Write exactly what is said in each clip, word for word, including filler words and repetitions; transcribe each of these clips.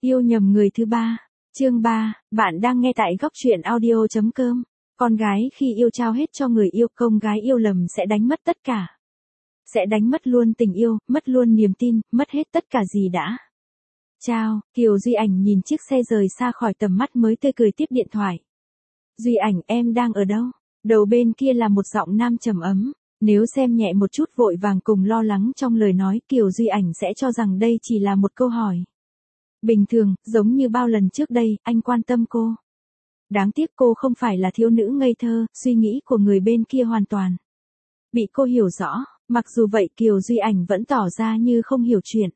Yêu nhầm người thứ ba. Chương ba, bạn đang nghe tại góc truyện audio chấm com. Con gái khi yêu trao hết cho người yêu, con gái yêu lầm sẽ đánh mất tất cả. Sẽ đánh mất luôn tình yêu, mất luôn niềm tin, mất hết tất cả gì đã. Chào, Kiều Duy Ảnh nhìn chiếc xe rời xa khỏi tầm mắt mới tươi cười tiếp điện thoại. Duy Ảnh, em đang ở đâu? Đầu bên kia là một giọng nam trầm ấm. Nếu xem nhẹ một chút vội vàng cùng lo lắng trong lời nói, Kiều Duy Ảnh sẽ cho rằng đây chỉ là một câu hỏi bình thường, giống như bao lần trước đây, anh quan tâm cô. Đáng tiếc cô không phải là thiếu nữ ngây thơ, suy nghĩ của người bên kia hoàn toàn bị cô hiểu rõ, mặc dù vậy Kiều Duy Ảnh vẫn tỏ ra như không hiểu chuyện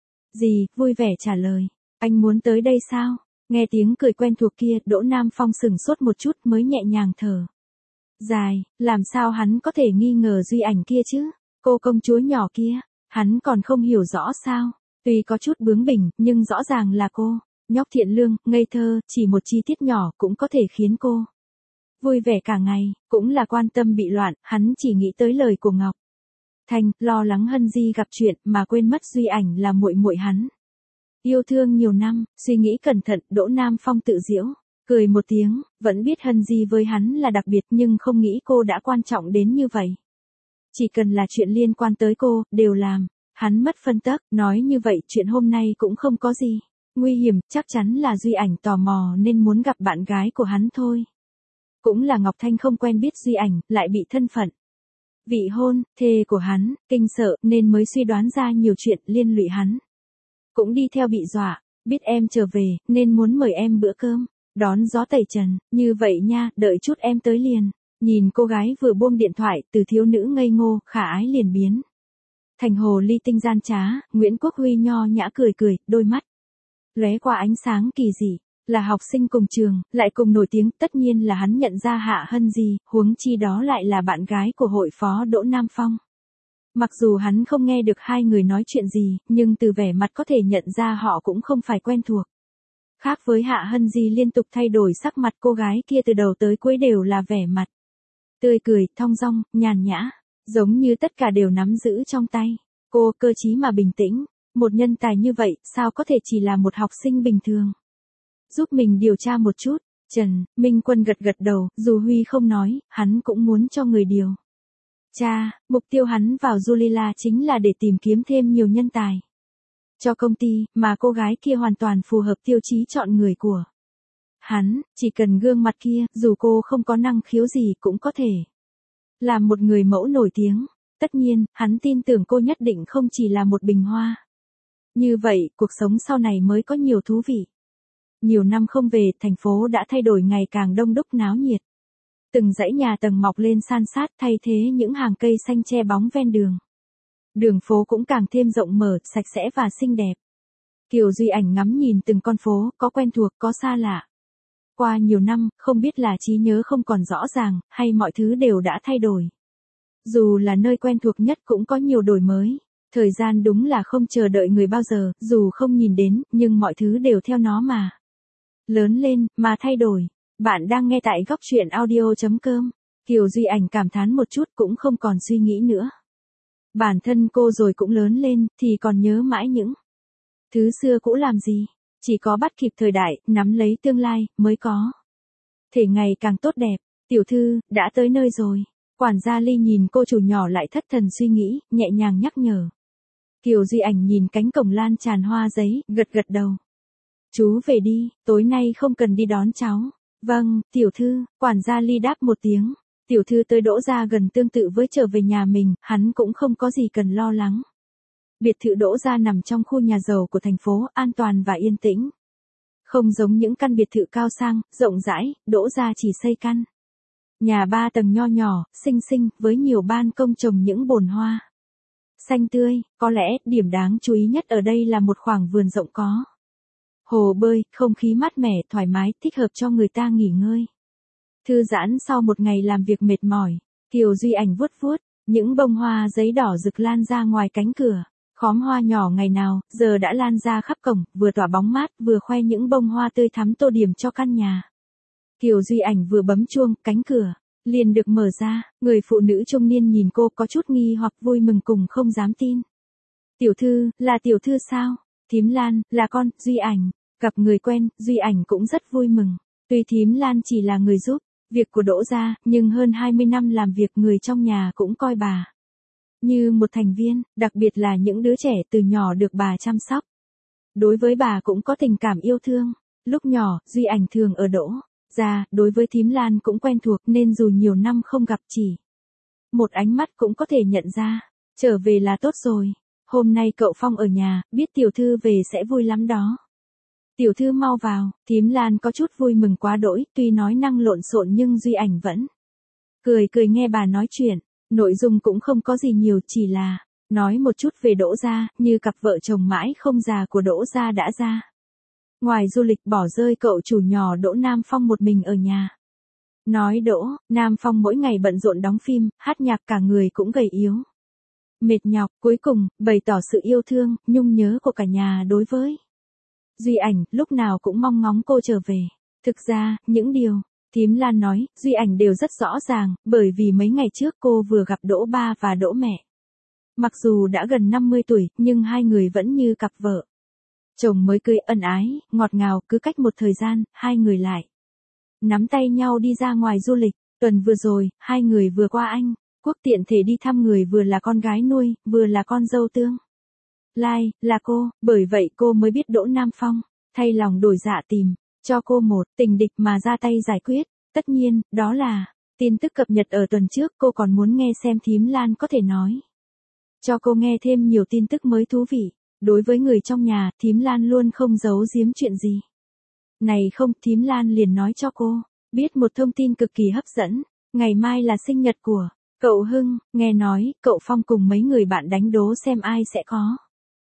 gì, vui vẻ trả lời, anh muốn tới đây sao? Nghe tiếng cười quen thuộc kia, Đỗ Nam Phong sừng sốt một chút mới nhẹ nhàng thở dài, làm sao hắn có thể nghi ngờ Duy Ảnh kia chứ? Cô công chúa nhỏ kia, hắn còn không hiểu rõ sao? Tuy có chút bướng bỉnh, nhưng rõ ràng là cô, nhóc thiện lương, ngây thơ, chỉ một chi tiết nhỏ cũng có thể khiến cô vui vẻ cả ngày, cũng là quan tâm bị loạn, hắn chỉ nghĩ tới lời của Ngọc Thanh, lo lắng Hân Di gặp chuyện mà quên mất Duy Ảnh là muội muội hắn. Yêu thương nhiều năm, suy nghĩ cẩn thận, Đỗ Nam Phong tự giễu, cười một tiếng, vẫn biết Hân Di với hắn là đặc biệt nhưng không nghĩ cô đã quan trọng đến như vậy. Chỉ cần là chuyện liên quan tới cô, đều làm. Hắn mất phân tấc, nói như vậy chuyện hôm nay cũng không có gì nguy hiểm, chắc chắn là Duy Ảnh tò mò nên muốn gặp bạn gái của hắn thôi. Cũng là Ngọc Thanh không quen biết Duy Ảnh, lại bị thân phận vị hôn thê của hắn kinh sợ nên mới suy đoán ra nhiều chuyện liên lụy hắn. Cũng đi theo bị dọa, biết em trở về nên muốn mời em bữa cơm, đón gió tẩy trần, như vậy nha, đợi chút em tới liền. Nhìn cô gái vừa buông điện thoại, từ thiếu nữ ngây ngô, khả ái liền biến thành hồ ly tinh gian trá, Nguyễn Quốc Huy nho nhã cười cười, đôi mắt lóe qua ánh sáng kỳ dị, là học sinh cùng trường, lại cùng nổi tiếng, tất nhiên là hắn nhận ra Hạ Hân Di, huống chi đó lại là bạn gái của hội phó Đỗ Nam Phong. Mặc dù hắn không nghe được hai người nói chuyện gì, nhưng từ vẻ mặt có thể nhận ra họ cũng không phải quen thuộc. Khác với Hạ Hân Di liên tục thay đổi sắc mặt, cô gái kia từ đầu tới cuối đều là vẻ mặt tươi cười, thong dong, nhàn nhã. Giống như tất cả đều nắm giữ trong tay. Cô cơ trí mà bình tĩnh. Một nhân tài như vậy, sao có thể chỉ là một học sinh bình thường? Giúp mình điều tra một chút. Trần Minh Quân gật gật đầu, dù Huy không nói, hắn cũng muốn cho người điều tra. Mục tiêu hắn vào Julila chính là để tìm kiếm thêm nhiều nhân tài cho công ty, mà cô gái kia hoàn toàn phù hợp tiêu chí chọn người của hắn. Chỉ cần gương mặt kia, dù cô không có năng khiếu gì cũng có thể làm một người mẫu nổi tiếng. Tất nhiên, hắn tin tưởng cô nhất định không chỉ là một bình hoa. Như vậy, cuộc sống sau này mới có nhiều thú vị. Nhiều năm không về, thành phố đã thay đổi ngày càng đông đúc náo nhiệt. Từng dãy nhà tầng mọc lên san sát thay thế những hàng cây xanh che bóng ven đường. Đường phố cũng càng thêm rộng mở, sạch sẽ và xinh đẹp. Kiều Duy Ảnh ngắm nhìn từng con phố, có quen thuộc, có xa lạ. Qua nhiều năm, không biết là trí nhớ không còn rõ ràng, hay mọi thứ đều đã thay đổi. Dù là nơi quen thuộc nhất cũng có nhiều đổi mới. Thời gian đúng là không chờ đợi người bao giờ, dù không nhìn đến, nhưng mọi thứ đều theo nó mà lớn lên, mà thay đổi. Bạn đang nghe tại góc truyện audio chấm com. Kiều Duy Ảnh cảm thán một chút cũng không còn suy nghĩ nữa. Bản thân cô rồi cũng lớn lên, thì còn nhớ mãi những thứ xưa cũ làm gì. Chỉ có bắt kịp thời đại, nắm lấy tương lai, mới có thể ngày càng tốt đẹp. Tiểu thư, đã tới nơi rồi. Quản gia Ly nhìn cô chủ nhỏ lại thất thần suy nghĩ, nhẹ nhàng nhắc nhở. Kiều Duy Ảnh nhìn cánh cổng lan tràn hoa giấy, gật gật đầu. Chú về đi, tối nay không cần đi đón cháu. Vâng, tiểu thư, quản gia Ly đáp một tiếng. Tiểu thư tới Đỗ gia gần tương tự với trở về nhà mình, hắn cũng không có gì cần lo lắng. Biệt thự Đỗ gia nằm trong khu nhà giàu của thành phố, an toàn và yên tĩnh. Không giống những căn biệt thự cao sang, rộng rãi, Đỗ gia chỉ xây căn nhà ba tầng nho nhỏ, xinh xinh, với nhiều ban công trồng những bồn hoa xanh tươi. Có lẽ, điểm đáng chú ý nhất ở đây là một khoảng vườn rộng có hồ bơi, không khí mát mẻ, thoải mái, thích hợp cho người ta nghỉ ngơi, thư giãn sau một ngày làm việc mệt mỏi. Kiều Duy Ảnh vuốt vuốt những bông hoa giấy đỏ rực lan ra ngoài cánh cửa. Khóm hoa nhỏ ngày nào, giờ đã lan ra khắp cổng, vừa tỏa bóng mát, vừa khoe những bông hoa tươi thắm tô điểm cho căn nhà. Kiều Duy Ảnh vừa bấm chuông, cánh cửa liền được mở ra. Người phụ nữ trung niên nhìn cô có chút nghi hoặc vui mừng cùng không dám tin. Tiểu thư, là tiểu thư sao? Thím Lan, là con, Duy Ảnh. Gặp người quen, Duy Ảnh cũng rất vui mừng. Tuy thím Lan chỉ là người giúp việc của Đỗ gia, nhưng hơn hai mươi năm làm việc người trong nhà cũng coi bà như một thành viên, đặc biệt là những đứa trẻ từ nhỏ được bà chăm sóc. Đối với bà cũng có tình cảm yêu thương. Lúc nhỏ, Duy Ảnh thường ở Đỗ gia, đối với thím Lan cũng quen thuộc nên dù nhiều năm không gặp chỉ một ánh mắt cũng có thể nhận ra. Trở về là tốt rồi. Hôm nay cậu Phong ở nhà, biết tiểu thư về sẽ vui lắm đó. Tiểu thư mau vào, thím Lan có chút vui mừng quá đỗi, tuy nói năng lộn xộn nhưng Duy Ảnh vẫn cười cười nghe bà nói chuyện. Nội dung cũng không có gì nhiều, chỉ là nói một chút về Đỗ gia, như cặp vợ chồng mãi không già của Đỗ gia đã ra ngoài du lịch, bỏ rơi cậu chủ nhỏ Đỗ Nam Phong một mình ở nhà. Nói Đỗ Nam Phong mỗi ngày bận rộn đóng phim, hát nhạc, cả người cũng gầy yếu, mệt nhọc, cuối cùng bày tỏ sự yêu thương, nhung nhớ của cả nhà đối với Duy Ảnh, lúc nào cũng mong ngóng cô trở về. Thực ra, những điều thím Lan nói, Duy Ảnh đều rất rõ ràng, bởi vì mấy ngày trước cô vừa gặp Đỗ ba và Đỗ mẹ. Mặc dù đã gần năm mươi tuổi, nhưng hai người vẫn như cặp vợ chồng mới cưới, ân ái, ngọt ngào. Cứ cách một thời gian, hai người lại nắm tay nhau đi ra ngoài du lịch. Tuần vừa rồi, hai người vừa qua Anh Quốc tiện thể đi thăm người vừa là con gái nuôi, vừa là con dâu tương lai, là cô. Bởi vậy cô mới biết Đỗ Nam Phong thay lòng đổi dạ tìm cho cô một tình địch mà ra tay giải quyết. Tất nhiên, đó là tin tức cập nhật ở tuần trước. Cô còn muốn nghe xem thím Lan có thể nói cho cô nghe thêm nhiều tin tức mới thú vị. Đối với người trong nhà, thím Lan luôn không giấu giếm chuyện gì. Này không, thím Lan liền nói cho cô biết một thông tin cực kỳ hấp dẫn. Ngày mai là sinh nhật của cậu Hưng, nghe nói cậu Phong cùng mấy người bạn đánh đố xem ai sẽ có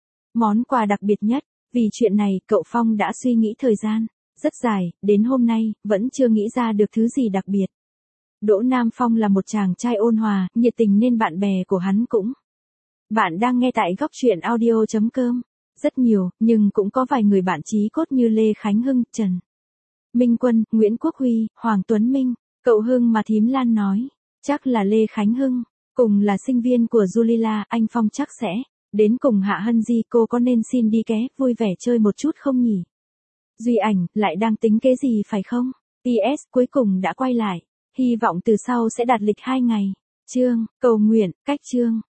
món quà đặc biệt nhất. Vì chuyện này, cậu Phong đã suy nghĩ thời gian rất dài, đến hôm nay vẫn chưa nghĩ ra được thứ gì đặc biệt. Đỗ Nam Phong là một chàng trai ôn hòa, nhiệt tình nên bạn bè của hắn cũng. Bạn đang nghe tại góc truyện audio chấm com. Rất nhiều, nhưng cũng có vài người bạn chí cốt như Lê Khánh Hưng, Trần Minh Quân, Nguyễn Quốc Huy, Hoàng Tuấn Minh. Cậu Hưng mà thím Lan nói chắc là Lê Khánh Hưng. Cùng là sinh viên của Julila, anh Phong chắc sẽ đến cùng Hạ Hân Di. Cô có nên xin đi ké, vui vẻ chơi một chút không nhỉ? Duy Ảnh, lại đang tính kế gì phải không? pê ét, cuối cùng đã quay lại. Hy vọng từ sau sẽ đạt lịch hai ngày. Chương, cầu nguyện, cách chương.